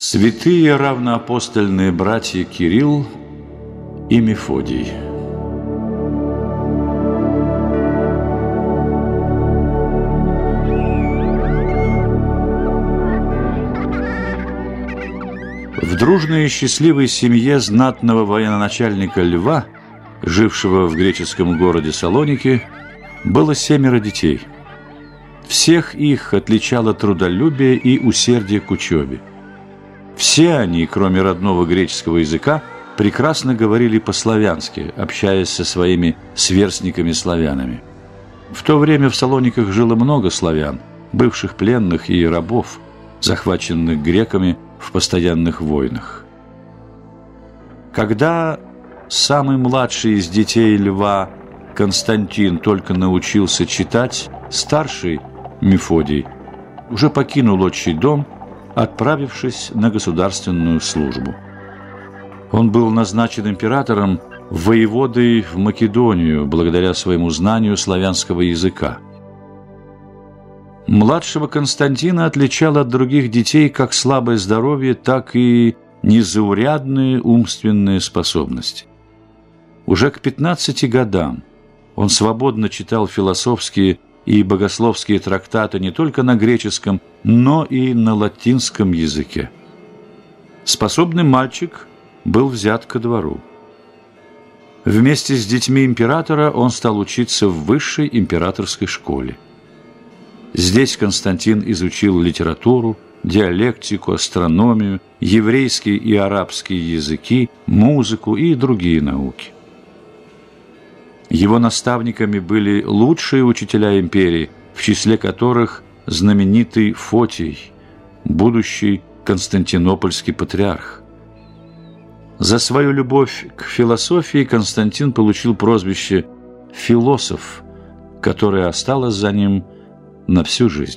Святые равноапостольные братья Кирилл и Мефодий. В дружной и счастливой семье знатного военачальника Льва, жившего в греческом городе Салоники, было 7 детей. Всех их отличало трудолюбие и усердие к учебе. Все они, кроме родного греческого языка, прекрасно говорили по-славянски, общаясь со своими сверстниками-славянами. В то время в Салониках жило много славян, бывших пленных и рабов, захваченных греками в постоянных войнах. Когда самый младший из детей Льва, Константин, только научился читать, старший, Мефодий, уже покинул отчий дом, отправившись на государственную службу. Он был назначен императором воеводой в Македонию благодаря своему знанию славянского языка. Младшего Константина отличало от других детей как слабое здоровье, так и незаурядные умственные способности. Уже к 15 годам он свободно читал философские и богословские трактаты не только на греческом, но и на латинском языке. Способный мальчик был взят ко двору. Вместе с детьми императора он стал учиться в высшей императорской школе. Здесь Константин изучил литературу, диалектику, астрономию, еврейский и арабский языки, музыку и другие науки. Его наставниками были лучшие учителя империи, в числе которых знаменитый Фотий, будущий константинопольский патриарх. За свою любовь к философии Константин получил прозвище «философ», которое осталось за ним на всю жизнь.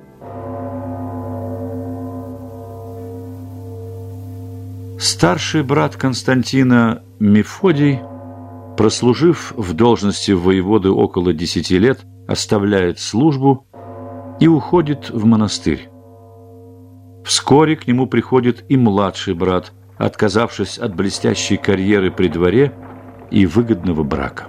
Старший брат Константина Мефодий, прослужив в должности воеводы около 10 лет, оставляет службу и уходит в монастырь. Вскоре к нему приходит и младший брат, отказавшись от блестящей карьеры при дворе и выгодного брака.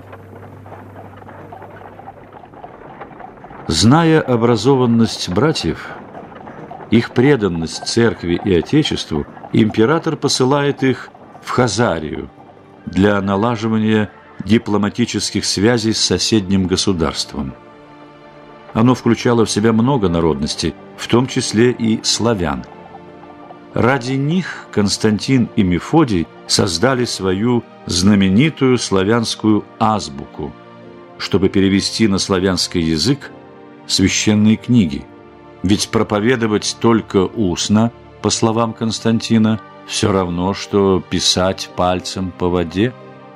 Зная образованность братьев, их преданность церкви и отечеству, император посылает их в Хазарию для налаживания дипломатических связей с соседним государством. Оно включало в себя много народностей, в том числе и славян. Ради них Константин и Мефодий создали свою знаменитую славянскую азбуку, чтобы перевести на славянский язык священные книги. Ведь проповедовать только устно, по словам Константина, все равно, что писать пальцем по воде.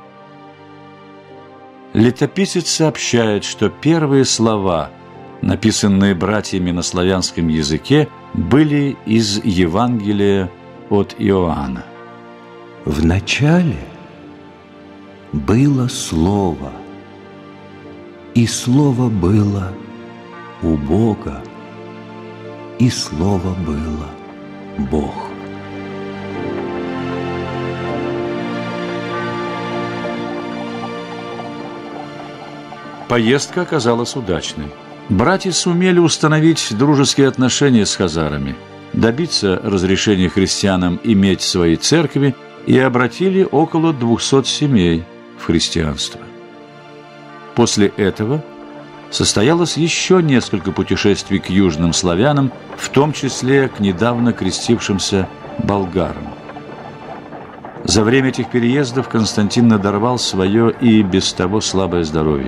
Летописец сообщает, что первые слова, написанные братьями на славянском языке, были из Евангелия от Иоанна. В начале было Слово, и Слово было у Бога, и Слово было Бог. Поездка оказалась удачной. Братья сумели установить дружеские отношения с хазарами, добиться разрешения христианам иметь свои церкви и обратили около 200 семей в христианство. После этого состоялось еще несколько путешествий к южным славянам, в том числе к недавно крестившимся болгарам. За время этих переездов Константин надорвал свое и без того слабое здоровье.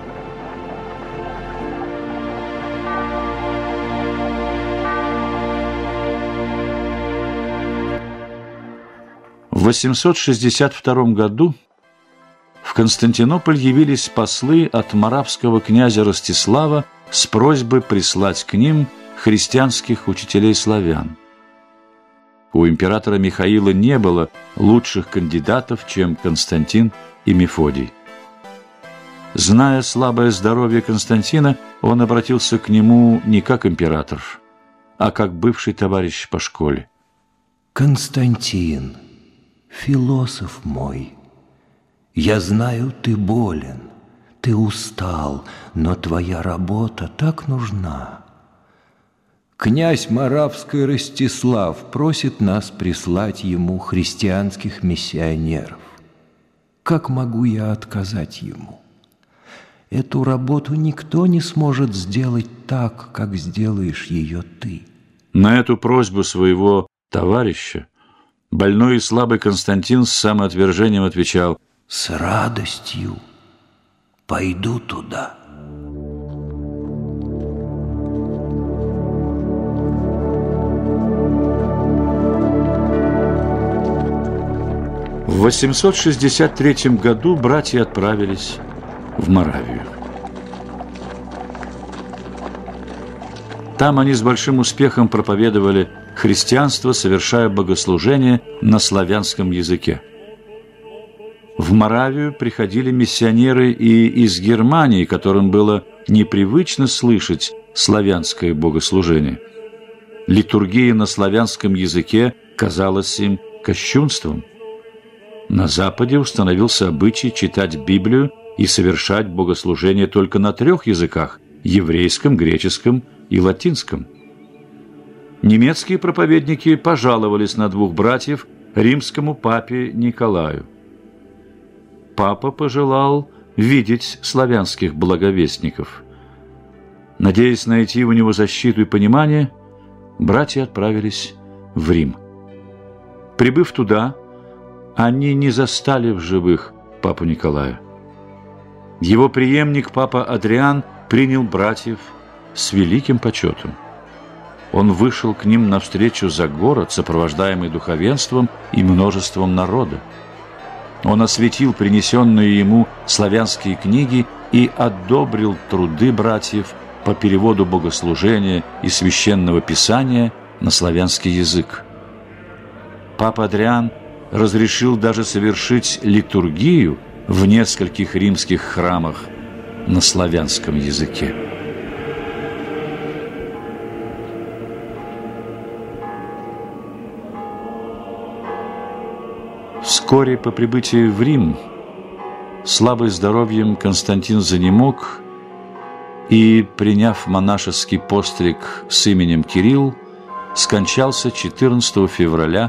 В 862 году в Константинополь явились послы от моравского князя Ростислава с просьбой прислать к ним христианских учителей славян. У императора Михаила не было лучших кандидатов, чем Константин и Мефодий. Зная слабое здоровье Константина, он обратился к нему не как император, а как бывший товарищ по школе. Константин, философ мой, я знаю, ты болен, ты устал, но твоя работа так нужна. Князь Моравский Ростислав просит нас прислать ему христианских миссионеров. Как могу я отказать ему? Эту работу никто не сможет сделать так, как сделаешь ее ты. На эту просьбу своего товарища больной и слабый Константин с самоотвержением отвечал: «С радостью пойду туда». В 863 году братья отправились в Моравию. Там они с большим успехом проповедовали христианство, совершая богослужения на славянском языке. В Моравию приходили миссионеры и из Германии, которым было непривычно слышать славянское богослужение. Литургия на славянском языке казалась им кощунством. На Западе установился обычай читать Библию и совершать богослужение только на 3 языках – еврейском, греческом и латинском. Немецкие проповедники пожаловались на 2 братьев римскому папе Николаю. Папа пожелал видеть славянских благовестников. Надеясь найти у него защиту и понимание, братья отправились в Рим. Прибыв туда, они не застали в живых папу Николая. Его преемник, папа Адриан, принял братьев с великим почетом. Он вышел к ним навстречу за город, сопровождаемый духовенством и множеством народа. Он осветил принесенные ему славянские книги и одобрил труды братьев по переводу богослужения и священного писания на славянский язык. Папа Адриан разрешил даже совершить литургию в нескольких римских храмах на славянском языке. Вскоре по прибытии в Рим, слабый здоровьем, Константин занемог и, приняв монашеский постриг с именем Кирилл, скончался 14 февраля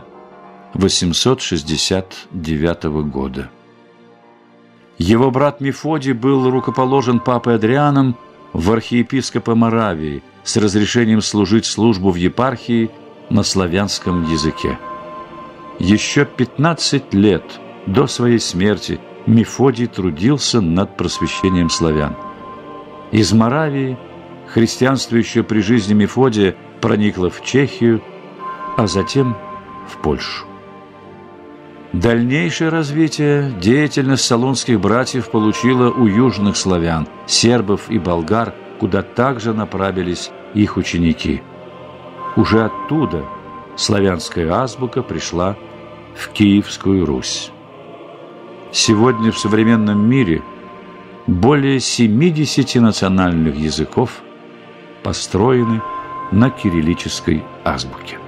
869 года. Его брат Мефодий был рукоположен папой Адрианом в архиепископа Моравии с разрешением служить службу в епархии на славянском языке. Еще 15 лет до своей смерти Мефодий трудился над просвещением славян. Из Моравии христианство еще при жизни Мефодия проникло в Чехию, а затем в Польшу. Дальнейшее развитие деятельность салонских братьев получила у южных славян, сербов и болгар, куда также направились их ученики. Уже оттуда славянская азбука пришла в Киевскую Русь. Сегодня в современном мире более 70 национальных языков построены на кириллической азбуке.